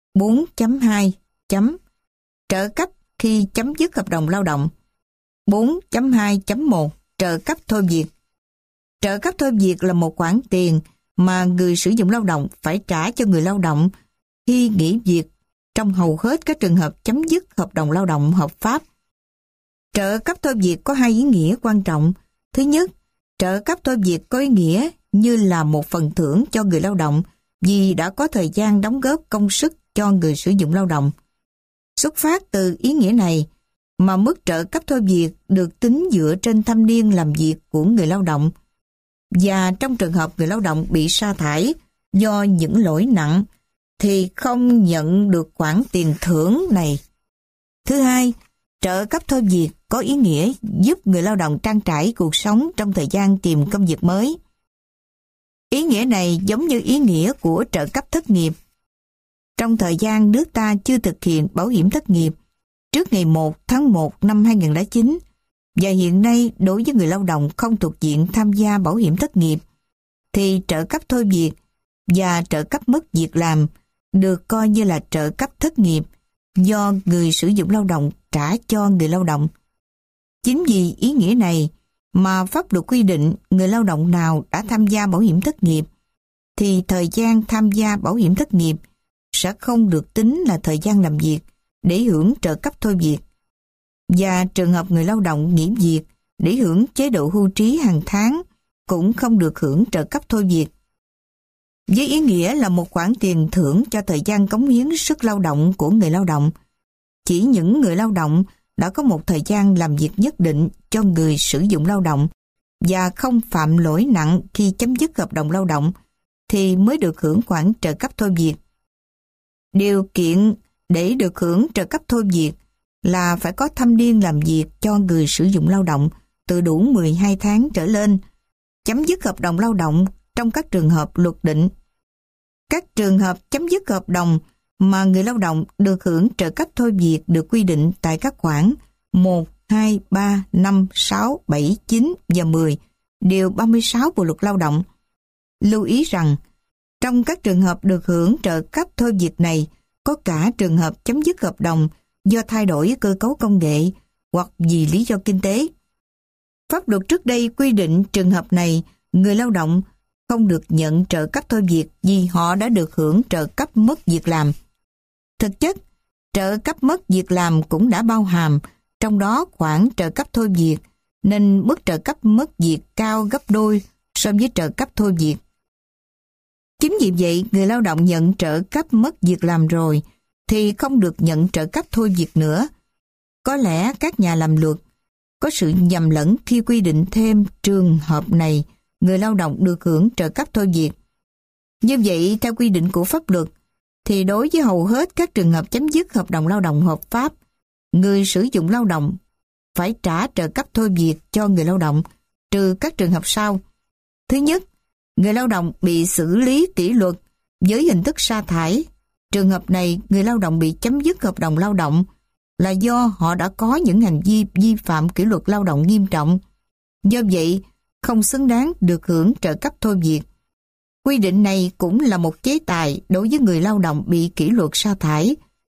4.2 chấm trợ cấp khi chấm dứt hợp đồng lao động. 4.2.1 trợ cấp thôi việc. Trợ cấp thôi việc là một khoản tiền mà người sử dụng lao động phải trả cho người lao động khi nghỉ việc trong hầu hết các trường hợp chấm dứt hợp đồng lao động hợp pháp. Trợ cấp thôi việc có hai ý nghĩa quan trọng. Thứ nhất, trợ cấp thôi việc có ý nghĩa như là một phần thưởng cho người lao động vì đã có thời gian đóng góp công sức cho người sử dụng lao động. Xuất phát từ ý nghĩa này mà mức trợ cấp thôi việc được tính dựa trên thâm niên làm việc của người lao động, và trong trường hợp người lao động bị sa thải do những lỗi nặng thì không nhận được khoản tiền thưởng này. Thứ hai, trợ cấp thôi việc có ý nghĩa giúp người lao động trang trải cuộc sống trong thời gian tìm công việc mới. Ý nghĩa này giống như ý nghĩa của trợ cấp thất nghiệp. Trong thời gian nước ta chưa thực hiện bảo hiểm thất nghiệp trước ngày 1 tháng 1 năm 2009, và hiện nay đối với người lao động không thuộc diện tham gia bảo hiểm thất nghiệp, thì trợ cấp thôi việc và trợ cấp mất việc làm được coi như là trợ cấp thất nghiệp do người sử dụng lao động trả cho người lao động. Chính vì ý nghĩa này mà pháp luật quy định người lao động nào đã tham gia bảo hiểm thất nghiệp thì thời gian tham gia bảo hiểm thất nghiệp sẽ không được tính là thời gian làm việc để hưởng trợ cấp thôi việc. Và trường hợp người lao động nghỉ việc để hưởng chế độ hưu trí hàng tháng cũng không được hưởng trợ cấp thôi việc. Với ý nghĩa là một khoản tiền thưởng cho thời gian cống hiến sức lao động của người lao động, chỉ những người lao động đã có một thời gian làm việc nhất định cho người sử dụng lao động và không phạm lỗi nặng khi chấm dứt hợp đồng lao động thì mới được hưởng khoản trợ cấp thôi việc. Điều kiện để được hưởng trợ cấp thôi việc là phải có thâm niên làm việc cho người sử dụng lao động từ đủ 12 tháng trở lên, chấm dứt hợp đồng lao động trong các trường hợp luật định. Các trường hợp chấm dứt hợp đồng mà người lao động được hưởng trợ cấp thôi việc được quy định tại các khoản 1, 2, 3, 5, 6, 7, 9 và 10, điều 36 Bộ luật Lao động. Lưu ý rằng, trong các trường hợp được hưởng trợ cấp thôi việc này, có cả trường hợp chấm dứt hợp đồng do thay đổi cơ cấu công nghệ hoặc vì lý do kinh tế. Pháp luật trước đây quy định trường hợp này, người lao động không được nhận trợ cấp thôi việc vì họ đã được hưởng trợ cấp mất việc làm. Thực chất, trợ cấp mất việc làm cũng đã bao hàm trong đó khoản trợ cấp thôi việc, nên mức trợ cấp mất việc cao gấp đôi so với trợ cấp thôi việc. Chính vì vậy, người lao động nhận trợ cấp mất việc làm rồi thì không được nhận trợ cấp thôi việc nữa. Có lẽ các nhà làm luật có sự nhầm lẫn khi quy định thêm trường hợp này người lao động được hưởng trợ cấp thôi việc. Như vậy, theo quy định của pháp luật, thì đối với hầu hết các trường hợp chấm dứt hợp đồng lao động hợp pháp, người sử dụng lao động phải trả trợ cấp thôi việc cho người lao động, trừ các trường hợp sau. Thứ nhất, người lao động bị xử lý kỷ luật với hình thức sa thải. Trường hợp này, người lao động bị chấm dứt hợp đồng lao động là do họ đã có những hành vi vi phạm kỷ luật lao động nghiêm trọng. Do vậy, không xứng đáng được hưởng trợ cấp thôi việc. Quy định này cũng là một chế tài đối với người lao động bị kỷ luật sa thải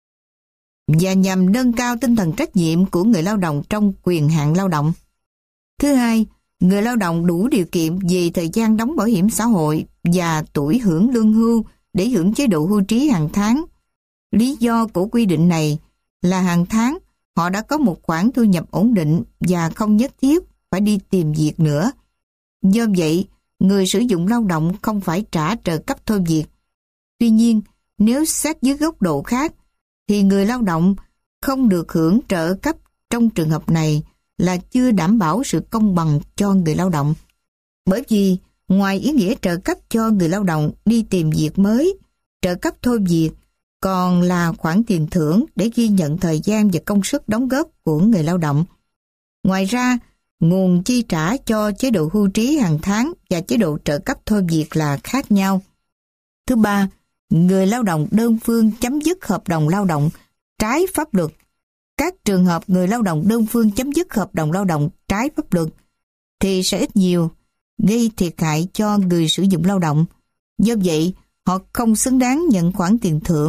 và nhằm nâng cao tinh thần trách nhiệm của người lao động trong quyền hạn lao động. Thứ hai, người lao động đủ điều kiện về thời gian đóng bảo hiểm xã hội và tuổi hưởng lương hưu để hưởng chế độ hưu trí hàng tháng. Lý do của quy định này là hàng tháng họ đã có một khoản thu nhập ổn định và không nhất thiết phải đi tìm việc nữa. Do vậy, người sử dụng lao động không phải trả trợ cấp thôi việc. Tuy nhiên, nếu xét dưới góc độ khác, thì người lao động không được hưởng trợ cấp trong trường hợp này là chưa đảm bảo sự công bằng cho người lao động. Bởi vì, ngoài ý nghĩa trợ cấp cho người lao động đi tìm việc mới, trợ cấp thôi việc còn là khoản tiền thưởng để ghi nhận thời gian và công sức đóng góp của người lao động. Ngoài ra, nguồn chi trả cho chế độ hưu trí hàng tháng và chế độ trợ cấp thôi việc là khác nhau. Thứ ba, người lao động đơn phương chấm dứt hợp đồng lao động trái pháp luật. Các trường hợp người lao động đơn phương chấm dứt hợp đồng lao động trái pháp luật thì sẽ ít nhiều gây thiệt hại cho người sử dụng lao động. Do vậy, họ không xứng đáng nhận khoản tiền thưởng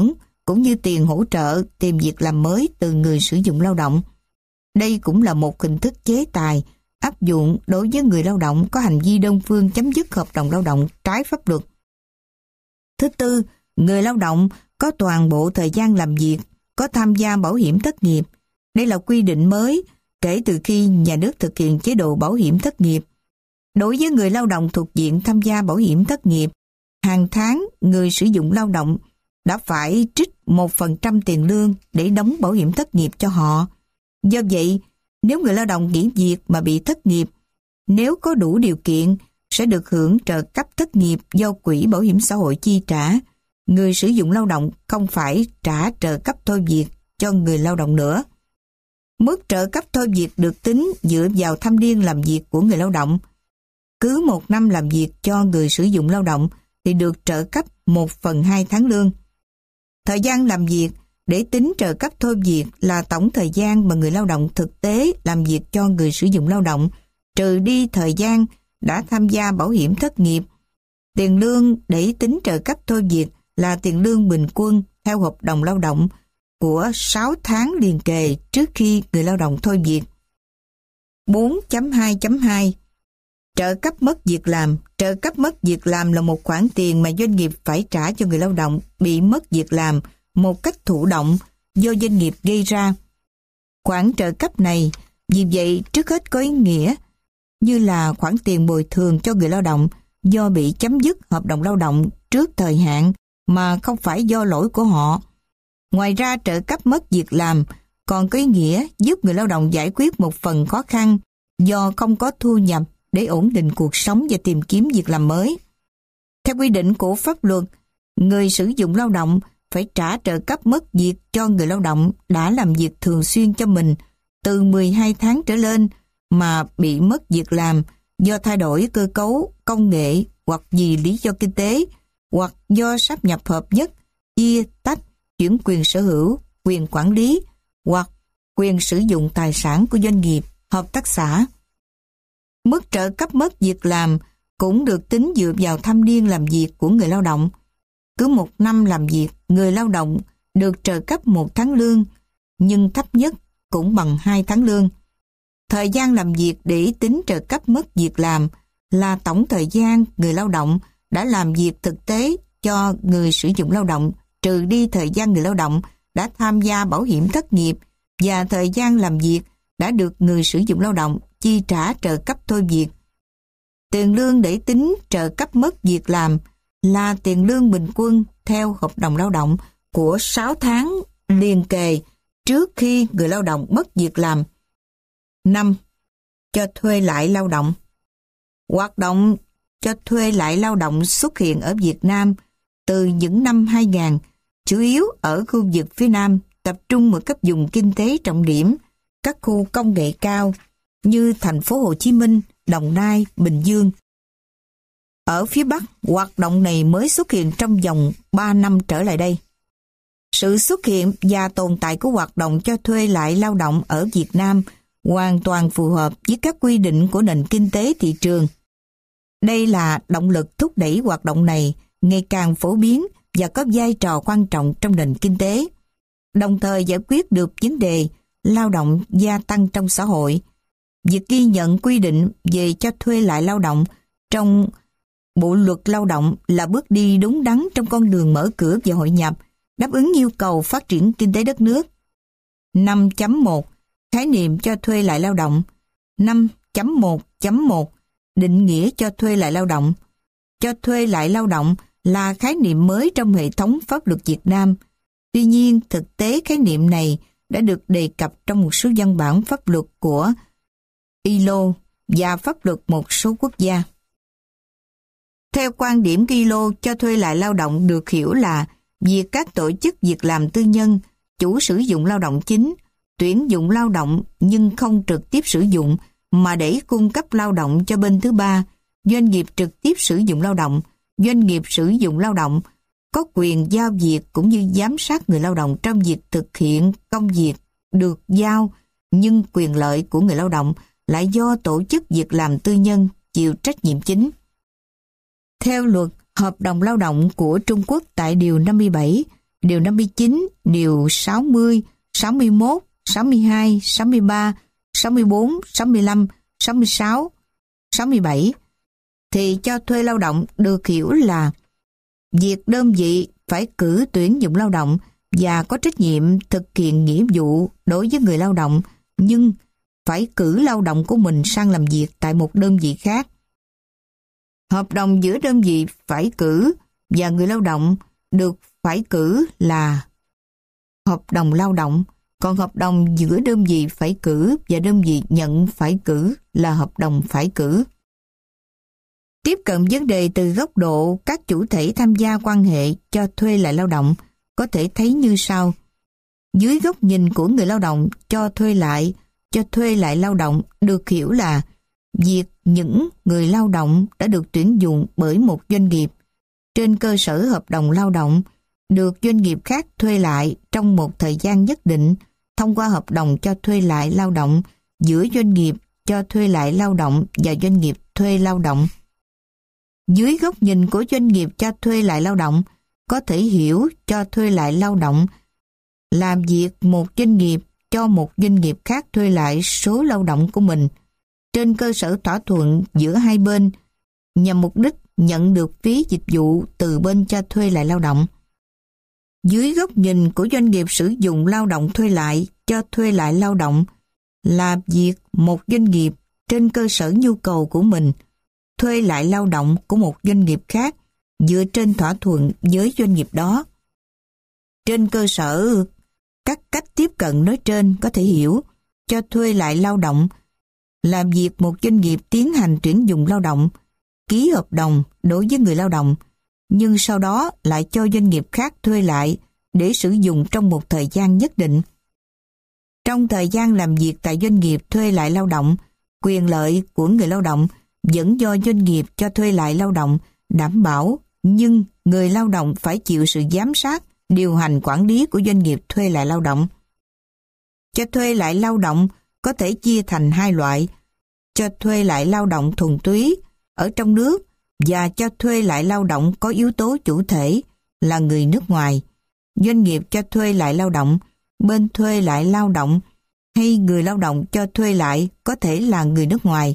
cũng như tiền hỗ trợ tìm việc làm mới từ người sử dụng lao động. Đây cũng là một hình thức chế tài áp dụng đối với người lao động có hành vi đơn phương chấm dứt hợp đồng lao động trái pháp luật. Thứ tư, người lao động có toàn bộ thời gian làm việc, có tham gia bảo hiểm thất nghiệp. Đây là quy định mới kể từ khi nhà nước thực hiện chế độ bảo hiểm thất nghiệp. Đối với người lao động thuộc diện tham gia bảo hiểm thất nghiệp, hàng tháng người sử dụng lao động đã phải trích 1% tiền lương để đóng bảo hiểm thất nghiệp cho họ. Do vậy, nếu người lao động nghỉ việc mà bị thất nghiệp, nếu có đủ điều kiện, sẽ được hưởng trợ cấp thất nghiệp do Quỹ Bảo hiểm xã hội chi trả. Người sử dụng lao động không phải trả trợ cấp thôi việc cho người lao động nữa. Mức trợ cấp thôi việc được tính dựa vào thâm niên làm việc của người lao động. Cứ 1 năm làm việc cho người sử dụng lao động thì được trợ cấp 1/2 tháng lương. Thời gian làm việc để tính trợ cấp thôi việc là tổng thời gian mà người lao động thực tế làm việc cho người sử dụng lao động, trừ đi thời gian đã tham gia bảo hiểm thất nghiệp. Tiền lương để tính trợ cấp thôi việc là tiền lương bình quân theo hợp đồng lao động của 6 tháng liền kề trước khi người lao động thôi việc. 4.2.2 Trợ cấp mất việc làm. Trợ cấp mất việc làm là một khoản tiền mà doanh nghiệp phải trả cho người lao động bị mất việc làm một cách thụ động do doanh nghiệp gây ra. Khoản trợ cấp này vì vậy trước hết có ý nghĩa như là khoản tiền bồi thường cho người lao động do bị chấm dứt hợp đồng lao động trước thời hạn mà không phải do lỗi của họ. Ngoài ra, trợ cấp mất việc làm còn có ý nghĩa giúp người lao động giải quyết một phần khó khăn do không có thu nhập để ổn định cuộc sống và tìm kiếm việc làm mới. Theo quy định của pháp luật, người sử dụng lao động phải trả trợ cấp mất việc cho người lao động đã làm việc thường xuyên cho mình từ 12 tháng trở lên mà bị mất việc làm do thay đổi cơ cấu, công nghệ hoặc vì lý do kinh tế, hoặc do sáp nhập hợp nhất, chia, tách, chuyển quyền sở hữu, quyền quản lý hoặc quyền sử dụng tài sản của doanh nghiệp, hợp tác xã. Mức trợ cấp mất việc làm cũng được tính dựa vào thâm niên làm việc của người lao động. Cứ 1 năm làm việc, người lao động được trợ cấp 1 tháng lương, nhưng thấp nhất cũng bằng 2 tháng lương. Thời gian làm việc để tính trợ cấp mất việc làm là tổng thời gian người lao động đã làm việc thực tế cho người sử dụng lao động, trừ đi thời gian người lao động đã tham gia bảo hiểm thất nghiệp và thời gian làm việc đã được người sử dụng lao động chi trả trợ cấp thôi việc. Tiền lương để tính trợ cấp mất việc làm là tiền lương bình quân theo hợp đồng lao động của 6 tháng liền kề trước khi người lao động mất việc làm. 5. Cho thuê lại lao động. Hoạt động cho thuê lại lao động xuất hiện ở Việt Nam từ những năm 2000, chủ yếu ở khu vực phía Nam, tập trung ở các vùng kinh tế trọng điểm, các khu công nghệ cao như thành phố Hồ Chí Minh, Đồng Nai, Bình Dương. Ở phía Bắc, hoạt động này mới xuất hiện trong vòng 3 năm trở lại đây. Sự xuất hiện và tồn tại của hoạt động cho thuê lại lao động ở Việt Nam hoàn toàn phù hợp với các quy định của nền kinh tế thị trường. Đây là động lực thúc đẩy hoạt động này ngày càng phổ biến và có vai trò quan trọng trong nền kinh tế, đồng thời giải quyết được vấn đề lao động gia tăng trong xã hội. Việc ghi nhận quy định về cho thuê lại lao động trong Bộ luật lao động là bước đi đúng đắn trong con đường mở cửa và hội nhập, đáp ứng yêu cầu phát triển kinh tế đất nước. 5.1 Khái niệm cho thuê lại lao động. 5.1.1 Định nghĩa cho thuê lại lao động. Cho thuê lại lao động là khái niệm mới trong hệ thống pháp luật Việt Nam. Tuy nhiên, thực tế khái niệm này đã được đề cập trong một số văn bản pháp luật của ILO và pháp luật một số quốc gia. Theo quan điểm của ILO, cho thuê lại lao động được hiểu là việc các tổ chức việc làm tư nhân, chủ sử dụng lao động chính, tuyển dụng lao động nhưng không trực tiếp sử dụng mà để cung cấp lao động cho bên thứ ba, doanh nghiệp trực tiếp sử dụng lao động, doanh nghiệp sử dụng lao động có quyền giao việc cũng như giám sát người lao động trong việc thực hiện công việc được giao, nhưng quyền lợi của người lao động lại do tổ chức việc làm tư nhân chịu trách nhiệm chính. Theo luật hợp đồng lao động của Trung Quốc tại Điều 57, Điều 59, điều 60, 61, 62, 63, 64, 65, 66, 67 thì cho thuê lao động được hiểu là việc đơn vị phải cử tuyển dụng lao động và có trách nhiệm thực hiện nghĩa vụ đối với người lao động, nhưng phải cử lao động của mình sang làm việc tại một đơn vị khác. Hợp đồng giữa đơn vị phải cử và người lao động được phải cử là hợp đồng lao động, còn hợp đồng giữa đơn vị phải cử và đơn vị nhận phải cử là hợp đồng phải cử. Tiếp cận vấn đề từ góc độ các chủ thể tham gia quan hệ cho thuê lại lao động có thể thấy như sau. Dưới góc nhìn của người lao động, cho thuê lại lao động được hiểu là việc những người lao động đã được tuyển dụng bởi một doanh nghiệp trên cơ sở hợp đồng lao động được doanh nghiệp khác thuê lại trong một thời gian nhất định thông qua hợp đồng cho thuê lại lao động giữa doanh nghiệp cho thuê lại lao động và doanh nghiệp thuê lao động. Dưới góc nhìn của doanh nghiệp cho thuê lại lao động, có thể hiểu cho thuê lại lao động làm việc một doanh nghiệp cho một doanh nghiệp khác thuê lại số lao động của mình trên cơ sở thỏa thuận giữa hai bên nhằm mục đích nhận được phí dịch vụ từ bên cho thuê lại lao động. Dưới góc nhìn của doanh nghiệp sử dụng lao động thuê lại cho thuê lại lao động là việc một doanh nghiệp trên cơ sở nhu cầu của mình thuê lại lao động của một doanh nghiệp khác dựa trên thỏa thuận với doanh nghiệp đó. Trên cơ sở các cách tiếp cận nói trên có thể hiểu cho thuê lại lao động là việc một doanh nghiệp tiến hành tuyển dụng lao động, ký hợp đồng đối với người lao động, nhưng sau đó lại cho doanh nghiệp khác thuê lại để sử dụng trong một thời gian nhất định. Trong thời gian làm việc tại doanh nghiệp thuê lại lao động, quyền lợi của người lao động vẫn do doanh nghiệp cho thuê lại lao động đảm bảo, nhưng người lao động phải chịu sự giám sát, điều hành quản lý của doanh nghiệp thuê lại lao động. Cho thuê lại lao động có thể chia thành hai loại: cho thuê lại lao động thuần túy ở trong nước và cho thuê lại lao động có yếu tố chủ thể là người nước ngoài. Doanh nghiệp cho thuê lại lao động, bên thuê lại lao động hay người lao động cho thuê lại có thể là người nước ngoài.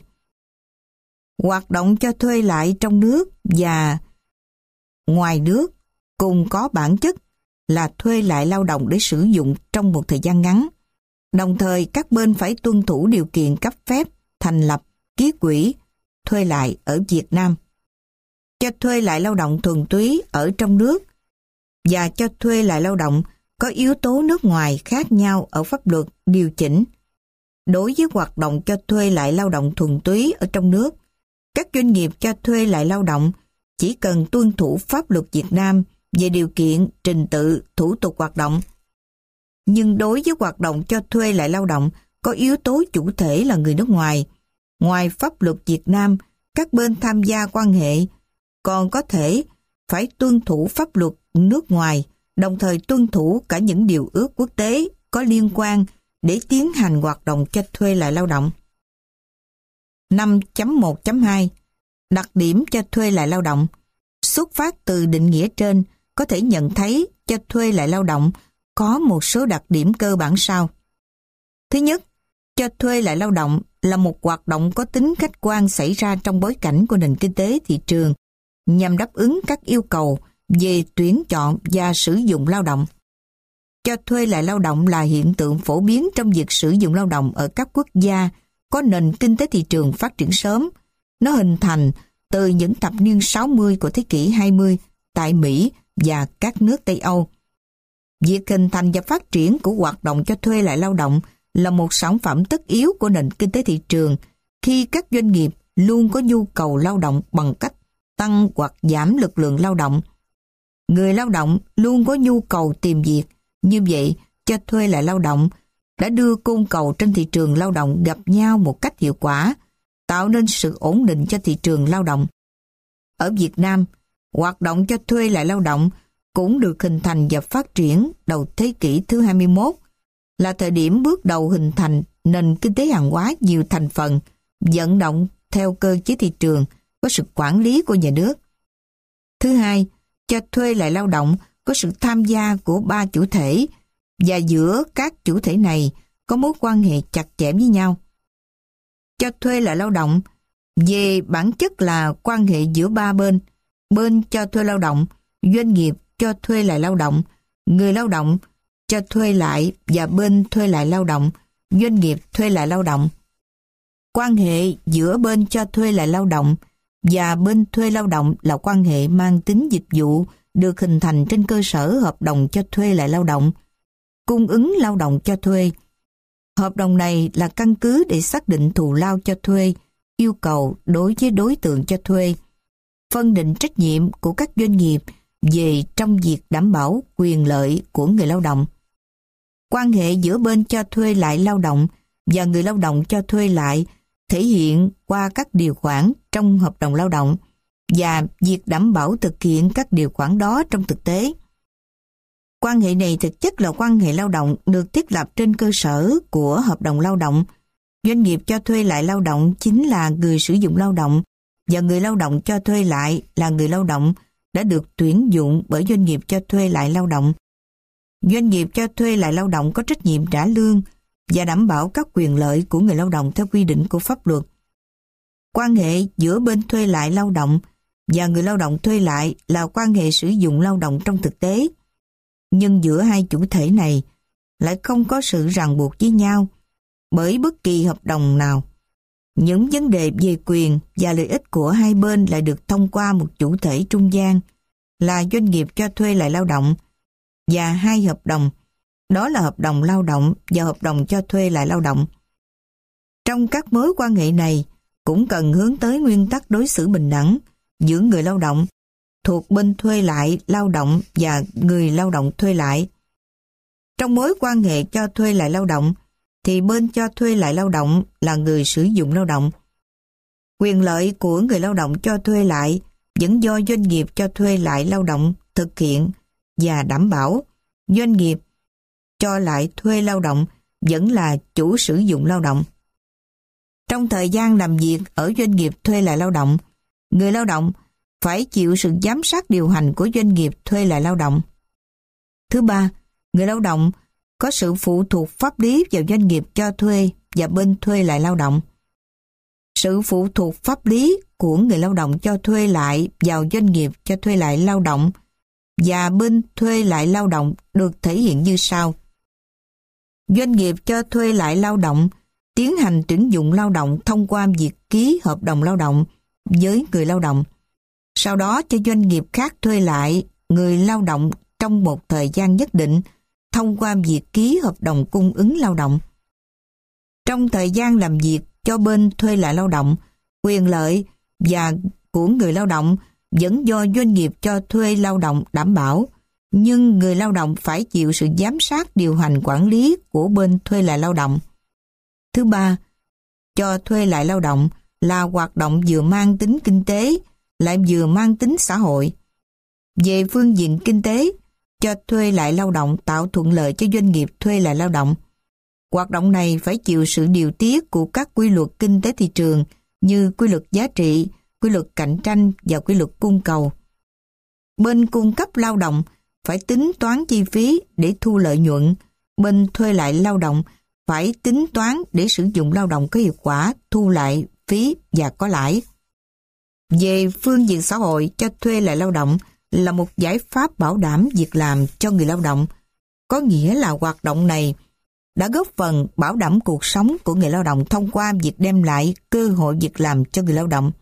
Hoạt động cho thuê lại trong nước và ngoài nước cùng có bản chất là thuê lại lao động để sử dụng trong một thời gian ngắn. Đồng thời các bên phải tuân thủ điều kiện cấp phép thành lập ký quỹ thuê lại ở Việt Nam. Cho thuê lại lao động thuần túy ở trong nước và cho thuê lại lao động có yếu tố nước ngoài khác nhau ở pháp luật điều chỉnh. Đối với hoạt động cho thuê lại lao động thuần túy ở trong nước, các doanh nghiệp cho thuê lại lao động chỉ cần tuân thủ pháp luật Việt Nam về điều kiện, trình tự, thủ tục hoạt động. Nhưng đối với hoạt động cho thuê lại lao động có yếu tố chủ thể là người nước ngoài, ngoài pháp luật Việt Nam, các bên tham gia quan hệ còn có thể phải tuân thủ pháp luật nước ngoài, đồng thời tuân thủ cả những điều ước quốc tế có liên quan để tiến hành hoạt động cho thuê lại lao động. 5.1.2 Đặc điểm cho thuê lại lao động. Xuất phát từ định nghĩa trên, có thể nhận thấy cho thuê lại lao động có một số đặc điểm cơ bản sau. Thứ nhất, cho thuê lại lao động là một hoạt động có tính khách quan xảy ra trong bối cảnh của nền kinh tế thị trường nhằm đáp ứng các yêu cầu về tuyển chọn và sử dụng lao động. Cho thuê lại lao động là hiện tượng phổ biến trong việc sử dụng lao động ở các quốc gia có nền kinh tế thị trường phát triển sớm. Nó hình thành từ những thập niên 60 của thế kỷ 20 tại Mỹ và các nước Tây Âu. Việc hình thành và phát triển của hoạt động cho thuê lại lao động là một sản phẩm tất yếu của nền kinh tế thị trường khi các doanh nghiệp luôn có nhu cầu lao động bằng cách tăng hoặc giảm lực lượng lao động. Người lao động luôn có nhu cầu tìm việc, như vậy cho thuê lại lao động đã đưa cung cầu trên thị trường lao động gặp nhau một cách hiệu quả, tạo nên sự ổn định cho thị trường lao động. Ở Việt Nam, hoạt động cho thuê lại lao động cũng được hình thành và phát triển đầu thế kỷ thứ 21, là thời điểm bước đầu hình thành nền kinh tế hàng hóa nhiều thành phần, vận động theo cơ chế thị trường, có sự quản lý của nhà nước. Thứ hai, cho thuê lại lao động có sự tham gia của ba chủ thể và giữa các chủ thể này có mối quan hệ chặt chẽ với nhau. Cho thuê lại lao động về bản chất là quan hệ giữa ba bên: bên cho thuê lao động, doanh nghiệp cho thuê lại lao động, người lao động cho thuê lại và bên thuê lại lao động, doanh nghiệp thuê lại lao động. Quan hệ giữa bên cho thuê lại lao động và bên thuê lao động là quan hệ mang tính dịch vụ được hình thành trên cơ sở hợp đồng cho thuê lại lao động, cung ứng lao động cho thuê. Hợp đồng này là căn cứ để xác định thù lao cho thuê, yêu cầu đối với đối tượng cho thuê, phân định trách nhiệm của các doanh nghiệp về trong việc đảm bảo quyền lợi của người lao động. Quan hệ giữa bên cho thuê lại lao động và người lao động cho thuê lại thể hiện qua các điều khoản trong hợp đồng lao động và việc đảm bảo thực hiện các điều khoản đó trong thực tế. Quan hệ này thực chất là quan hệ lao động được thiết lập trên cơ sở của hợp đồng lao động. Doanh nghiệp cho thuê lại lao động chính là người sử dụng lao động và người lao động cho thuê lại là người lao động đã được tuyển dụng bởi doanh nghiệp cho thuê lại lao động. Doanh nghiệp cho thuê lại lao động có trách nhiệm trả lương và đảm bảo các quyền lợi của người lao động theo quy định của pháp luật. Quan hệ giữa bên thuê lại lao động và người lao động thuê lại là quan hệ sử dụng lao động trong thực tế. Nhưng giữa hai chủ thể này lại không có sự ràng buộc với nhau bởi bất kỳ hợp đồng nào. Những vấn đề về quyền và lợi ích của hai bên lại được thông qua một chủ thể trung gian là doanh nghiệp cho thuê lại lao động và hai hợp đồng, đó là hợp đồng lao động và hợp đồng cho thuê lại lao động. Trong các mối quan hệ này cũng cần hướng tới nguyên tắc đối xử bình đẳng giữa người lao động thuộc bên thuê lại lao động và người lao động thuê lại. Trong mối quan hệ cho thuê lại lao động thì bên cho thuê lại lao động là người sử dụng lao động. Quyền lợi của người lao động cho thuê lại vẫn do doanh nghiệp cho thuê lại lao động thực hiện và đảm bảo. Doanh nghiệp cho lại thuê lao động vẫn là chủ sử dụng lao động. Trong thời gian làm việc ở doanh nghiệp thuê lại lao động, người lao động phải chịu sự giám sát điều hành của doanh nghiệp thuê lại lao động. Thứ ba, người lao động có sự phụ thuộc pháp lý vào doanh nghiệp cho thuê và bên thuê lại lao động. Sự phụ thuộc pháp lý của người lao động cho thuê lại vào doanh nghiệp cho thuê lại lao động và bên thuê lại lao động được thể hiện như sau. Doanh nghiệp cho thuê lại lao động tiến hành tuyển dụng lao động thông qua việc ký hợp đồng lao động với người lao động. Sau đó cho doanh nghiệp khác thuê lại người lao động trong một thời gian nhất định thông qua việc ký hợp đồng cung ứng lao động. Trong thời gian làm việc cho bên thuê lại lao động, quyền lợi và của người lao động vẫn do doanh nghiệp cho thuê lao động đảm bảo, nhưng người lao động phải chịu sự giám sát điều hành quản lý của bên thuê lại lao động. Thứ ba, cho thuê lại lao động là hoạt động vừa mang tính kinh tế lại vừa mang tính xã hội. Về phương diện kinh tế, cho thuê lại lao động tạo thuận lợi cho doanh nghiệp thuê lại lao động. Hoạt động này phải chịu sự điều tiết của các quy luật kinh tế thị trường như quy luật giá trị, quy luật cạnh tranh và quy luật cung cầu. Bên cung cấp lao động phải tính toán chi phí để thu lợi nhuận, bên thuê lại lao động phải tính toán để sử dụng lao động có hiệu quả, thu lại phí và có lãi. Về phương diện xã hội, cho thuê lại lao động là một giải pháp bảo đảm việc làm cho người lao động, có nghĩa là hoạt động này đã góp phần bảo đảm cuộc sống của người lao động thông qua việc đem lại cơ hội việc làm cho người lao động.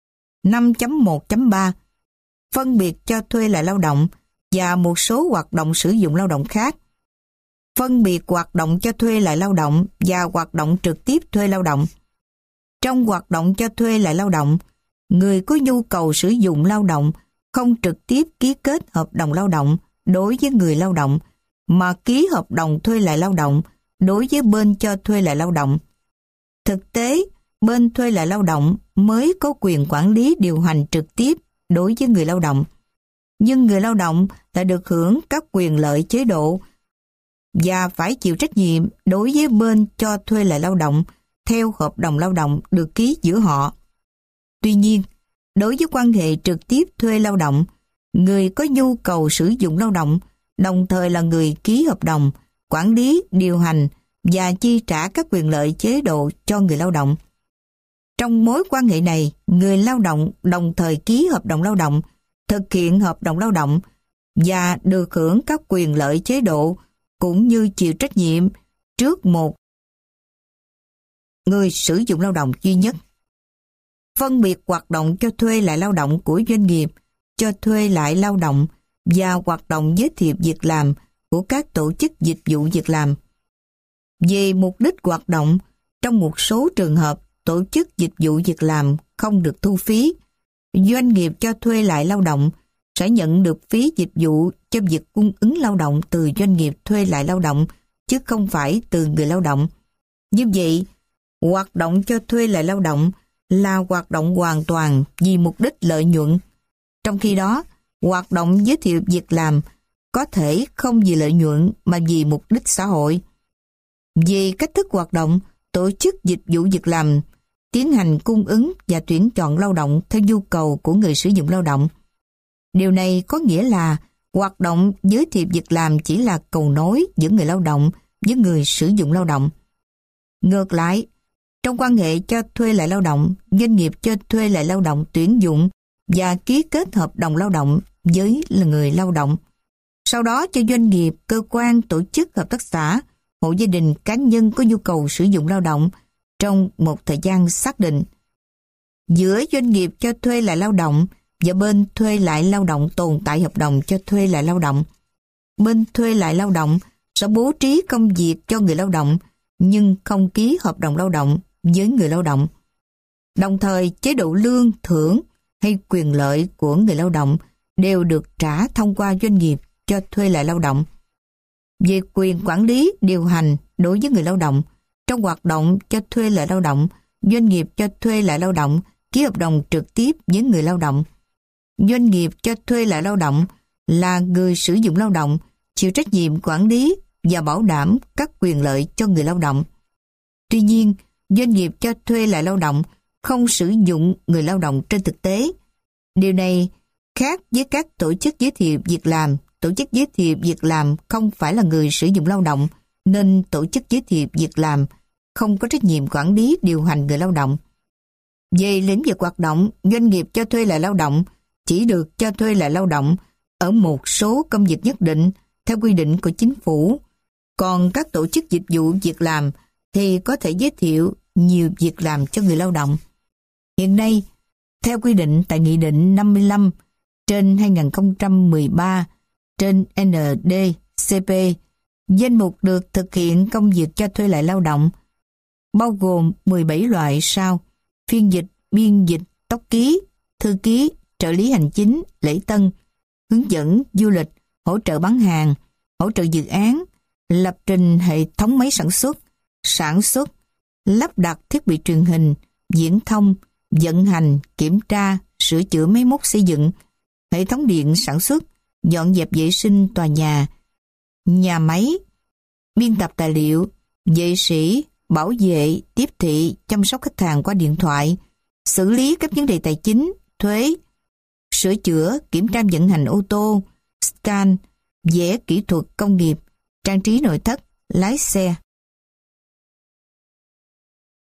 5.1.3 Phân biệt cho thuê lại lao động và một số hoạt động sử dụng lao động khác. Phân biệt hoạt động cho thuê lại lao động và hoạt động trực tiếp thuê lao động. Trong hoạt động cho thuê lại lao động, người có nhu cầu sử dụng lao động không trực tiếp ký kết hợp đồng lao động đối với người lao động, mà ký hợp đồng thuê lại lao động đối với bên cho thuê lại lao động. Thực tế, bên thuê lại lao động mới có quyền quản lý điều hành trực tiếp đối với người lao động. Nhưng người lao động lại được hưởng các quyền lợi chế độ và phải chịu trách nhiệm đối với bên cho thuê lại lao động theo hợp đồng lao động được ký giữa họ. Tuy nhiên, đối với quan hệ trực tiếp thuê lao động, người có nhu cầu sử dụng lao động, đồng thời là người ký hợp đồng, quản lý, điều hành và chi trả các quyền lợi chế độ cho người lao động. Trong mối quan hệ này, người lao động đồng thời ký hợp đồng lao động, thực hiện hợp đồng lao động và được hưởng các quyền lợi chế độ cũng như chịu trách nhiệm trước một người sử dụng lao động duy nhất. Phân biệt hoạt động cho thuê lại lao động của doanh nghiệp, cho thuê lại lao động và hoạt động giới thiệu việc làm của các tổ chức dịch vụ việc làm. Về mục đích hoạt động, trong một số trường hợp, tổ chức dịch vụ việc làm không được thu phí. Doanh nghiệp cho thuê lại lao động sẽ nhận được phí dịch vụ cho việc cung ứng lao động từ doanh nghiệp thuê lại lao động, chứ không phải từ người lao động. Như vậy, hoạt động cho thuê lại lao động là hoạt động hoàn toàn vì mục đích lợi nhuận. Trong khi đó, hoạt động giới thiệu việc làm có thể không vì lợi nhuận mà vì mục đích xã hội. Về cách thức hoạt động, tổ chức dịch vụ việc làm tiến hành cung ứng và tuyển chọn lao động theo nhu cầu của người sử dụng lao động. Điều này có nghĩa là hoạt động giới thiệu việc làm chỉ là cầu nối giữa người lao động với người sử dụng lao động. Ngược lại, trong quan hệ cho thuê lại lao động, doanh nghiệp cho thuê lại lao động tuyển dụng và ký kết hợp đồng lao động với người lao động. Sau đó cho doanh nghiệp, cơ quan, tổ chức, hợp tác xã, hộ gia đình, cá nhân có nhu cầu sử dụng lao động trong một thời gian xác định. Giữa doanh nghiệp cho thuê lại lao động và bên thuê lại lao động tồn tại hợp đồng cho thuê lại lao động. Bên thuê lại lao động sẽ bố trí công việc cho người lao động nhưng không ký hợp đồng lao động với người lao động. Đồng thời, chế độ lương, thưởng hay quyền lợi của người lao động đều được trả thông qua doanh nghiệp cho thuê lại lao động. Về quyền quản lý, điều hành đối với người lao động, trong hoạt động cho thuê lại lao động, doanh nghiệp cho thuê lại lao động ký hợp đồng trực tiếp với người lao động. Doanh nghiệp cho thuê lại lao động là người sử dụng lao động, chịu trách nhiệm quản lý và bảo đảm các quyền lợi cho người lao động. Tuy nhiên, doanh nghiệp cho thuê lại lao động không sử dụng người lao động trên thực tế. Điều này khác với các tổ chức giới thiệu việc làm. Tổ chức giới thiệu việc làm không phải là người sử dụng lao động, nên tổ chức giới thiệu việc làm không có trách nhiệm quản lý điều hành người lao động. Về lĩnh vực hoạt động, doanh nghiệp cho thuê lại lao động chỉ được cho thuê lại lao động ở một số công việc nhất định theo quy định của chính phủ. Còn các tổ chức dịch vụ việc làm thì có thể giới thiệu nhiều việc làm cho người lao động. Hiện nay, theo quy định tại Nghị định 55/2013 trên ND-CP, danh mục được thực hiện công việc cho thuê lại lao động bao gồm 17 loại sau: phiên dịch, biên dịch, tốc ký, thư ký, trợ lý hành chính, lễ tân, hướng dẫn du lịch, hỗ trợ bán hàng, hỗ trợ dự án, lập trình hệ thống máy sản xuất, lắp đặt thiết bị truyền hình, viễn thông, vận hành, kiểm tra, sửa chữa máy móc xây dựng, hệ thống điện sản xuất, dọn dẹp vệ sinh tòa nhà, nhà máy, biên tập tài liệu, vệ sĩ, bảo vệ, tiếp thị, chăm sóc khách hàng qua điện thoại, xử lý các vấn đề tài chính, thuế, sửa chữa, kiểm tra vận hành ô tô, scan, vẽ kỹ thuật công nghiệp, trang trí nội thất, lái xe.